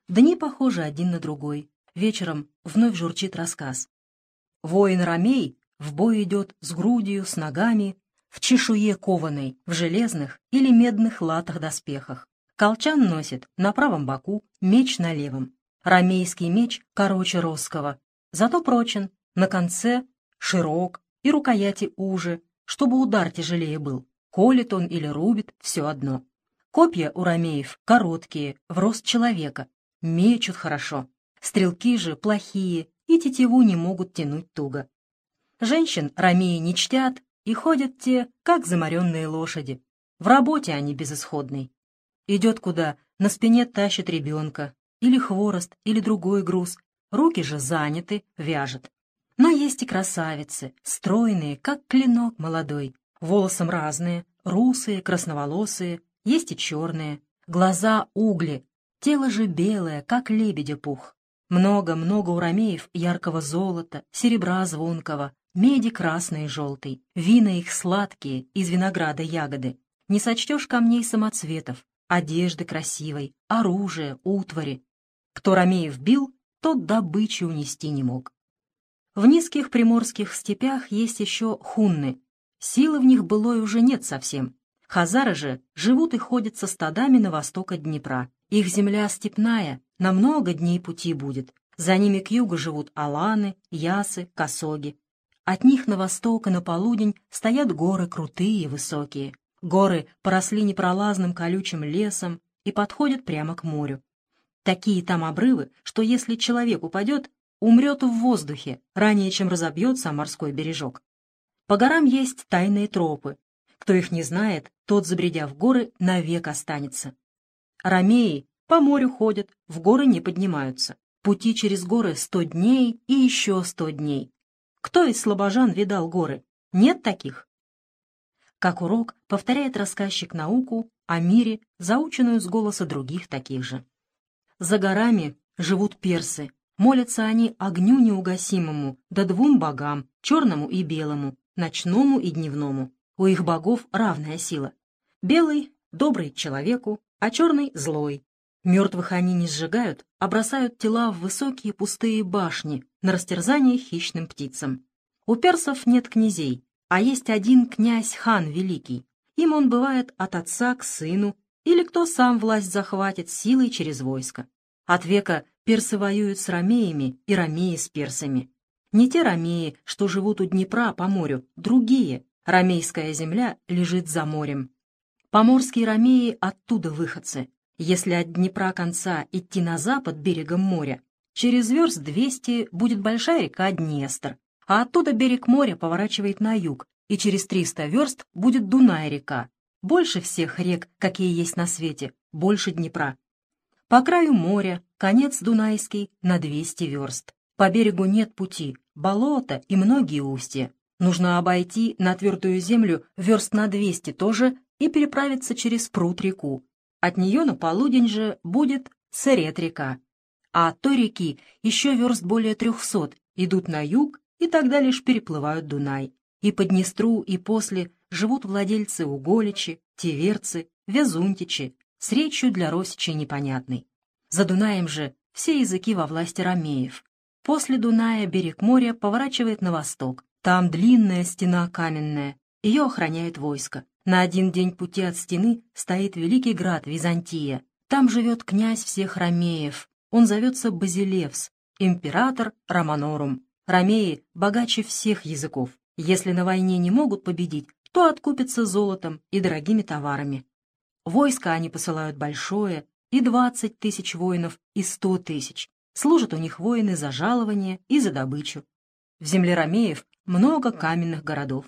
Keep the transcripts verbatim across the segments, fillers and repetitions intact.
Дни похожи один на другой. Вечером вновь журчит рассказ. Воин ромей в бой идет с грудью, с ногами, в чешуе кованой, в железных или медных латах-доспехах. Колчан носит на правом боку, меч на левом. Ромейский меч короче росского, зато прочен, на конце широк и рукояти уже, чтобы удар тяжелее был. Колет он или рубит, все одно. Копья у ромеев короткие, в рост человека, мечут хорошо. Стрелки же плохие и тетиву не могут тянуть туго. Женщин ромеи не чтят, и ходят те, как заморенные лошади. В работе они безысходной. Идет куда, на спине тащит ребенка, или хворост, или другой груз. Руки же заняты, вяжет. Но есть и красавицы, стройные, как клинок молодой, волосом разные, русые, красноволосые, есть и черные, глаза угли, тело же белое, как лебедя пух. Много-много у ромеев яркого золота, серебра звонкого, меди красной и желтой, вина их сладкие, из винограда ягоды. Не сочтешь камней самоцветов, одежды красивой, оружия, утвари. Кто ромеев бил, тот добычи унести не мог. В низких приморских степях есть еще хунны. Силы в них былой уже нет совсем. Хазары же живут и ходят со стадами на восток от Днепра. Их земля степная, на много дней пути будет. За ними к югу живут аланы, ясы, косоги. От них на восток и на полудень стоят горы крутые и высокие. Горы поросли непролазным колючим лесом и подходят прямо к морю. Такие там обрывы, что если человек упадет, умрет в воздухе, ранее чем разобьется о морской бережок. По горам есть тайные тропы. Кто их не знает, тот, забредя в горы, навек останется. Ромеи по морю ходят, в горы не поднимаются. Пути через горы сто дней и еще сто дней. Кто из слабожан видал горы? Нет таких? Как урок повторяет рассказчик науку о мире, заученную с голоса других таких же. За горами живут персы. Молятся они огню неугасимому, да двум богам, черному и белому, ночному и дневному. У их богов равная сила. Белый — добрый человеку, а черный — злой. Мертвых они не сжигают, а бросают тела в высокие пустые башни на растерзание хищным птицам. У персов нет князей, а есть один князь-хан великий. Им он бывает от отца к сыну, или кто сам власть захватит силой через войско. От века персы воюют с ромеями и ромеи с персами. Не те ромеи, что живут у Днепра по морю, другие. Ромейская земля лежит за морем. Поморские ромеи оттуда выходцы. Если от Днепра конца идти на запад берегом моря, через верст двести будет большая река Днестр, а оттуда берег моря поворачивает на юг, и через триста верст будет Дунай-река. Больше всех рек, какие есть на свете, больше Днепра. По краю моря конец Дунайский на двести верст. По берегу нет пути, болото и многие устья. Нужно обойти на твердую землю верст на двести тоже и переправиться через пруд-реку. От нее на полудень же будет Сырет-река. А от той реки еще верст более трехсот идут на юг и тогда лишь переплывают Дунай. И по Днестру, и после живут владельцы Уголичи, Теверцы, Вязунтичи, с речью для росичей непонятной. За Дунаем же все языки во власти ромеев. После Дуная берег моря поворачивает на восток. Там длинная стена каменная, ее охраняет войско. На один день пути от стены стоит великий град Византия. Там живет князь всех ромеев. Он зовется Базилевс, император Романорум. Ромеи богаче всех языков. Если на войне не могут победить, то откупятся золотом и дорогими товарами. Войско они посылают большое, и двадцать тысяч воинов, и сто тысяч. Служат у них воины за жалование и за добычу. В земле ромеев много каменных городов.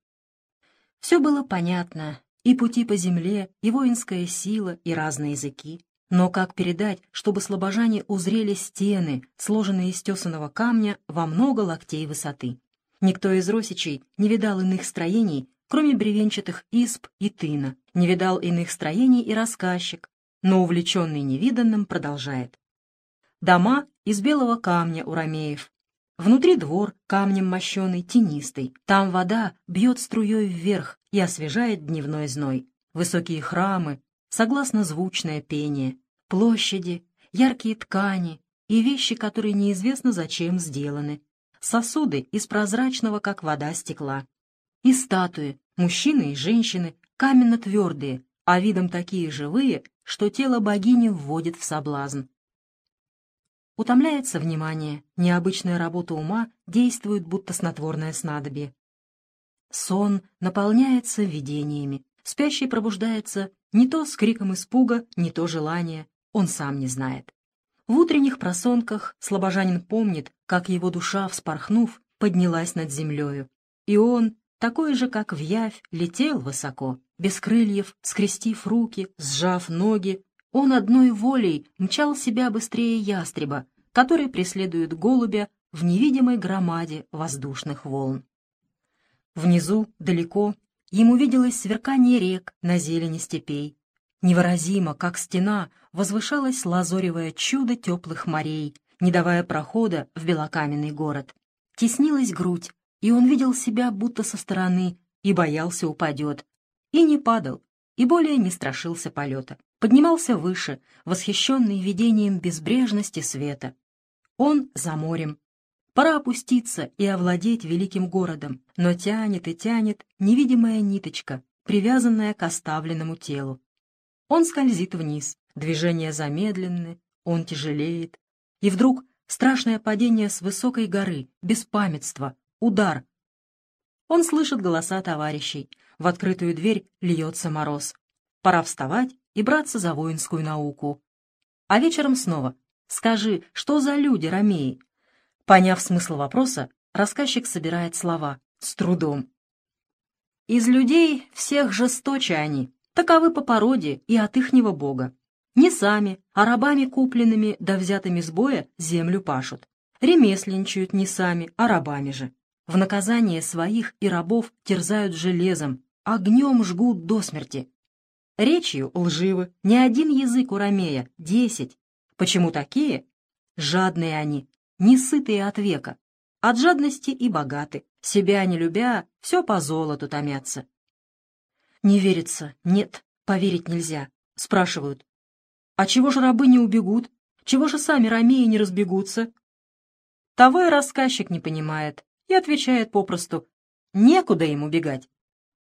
Все было понятно, и пути по земле, и воинская сила, и разные языки. Но как передать, чтобы слабожане узрели стены, сложенные из тесаного камня во много локтей высоты? Никто из росичей не видал иных строений, кроме бревенчатых изб и тына. Не видал иных строений и рассказчик, но увлеченный невиданным продолжает. Дома из белого камня у ромеев. Внутри двор, камнем мощеный, тенистый. Там вода бьет струей вверх и освежает дневной зной. Высокие храмы, согласно звучное пение. Площади, яркие ткани и вещи, которые неизвестно зачем сделаны, сосуды из прозрачного, как вода, стекла, и статуи, мужчины и женщины, каменно-твердые, а видом такие живые, что тело богини вводит в соблазн. Утомляется внимание, необычная работа ума действует, будто снотворное снадобье. Сон наполняется видениями, спящий пробуждается не то с криком испуга, не то желания, он сам не знает. В утренних просонках слабожанин помнит, как его душа, вспорхнув, поднялась над землею, и он, такой же, как вявь, летел высоко, без крыльев, скрестив руки, сжав ноги, он одной волей мчал себя быстрее ястреба, который преследует голубя в невидимой громаде воздушных волн. Внизу, далеко, ему виделось сверкание рек на зелени степей. Невыразимо, как стена, возвышалось лазоревое чудо теплых морей, не давая прохода в белокаменный город. Теснилась грудь, и он видел себя будто со стороны, и боялся упадет. И не падал, и более не страшился полета. Поднимался выше, восхищенный видением безбрежности света. Он за морем. Пора опуститься и овладеть великим городом, но тянет и тянет невидимая ниточка, привязанная к оставленному телу. Он скользит вниз, движения замедленны, он тяжелеет. И вдруг страшное падение с высокой горы, беспамятство, удар. Он слышит голоса товарищей, в открытую дверь льется мороз. Пора вставать и браться за воинскую науку. А вечером снова: «Скажи, что за люди, ромеи?» Поняв смысл вопроса, рассказчик собирает слова с трудом. «Из людей всех жесточе они, таковы по породе и от ихнего бога. Не сами, а рабами купленными да взятыми с боя землю пашут. Ремесленничают не сами, а рабами же. В наказание своих и рабов терзают железом, огнем жгут до смерти. Речью лживы, не один язык у ромея, десять. Почему такие? Жадные они, несытые от века, от жадности и богаты, себя не любя, все по золоту томятся». Не верится, нет, поверить нельзя. Спрашивают: «А чего же рабы не убегут? Чего же сами ромеи не разбегутся?» Того и рассказчик не понимает и отвечает попросту: «Некуда им убегать.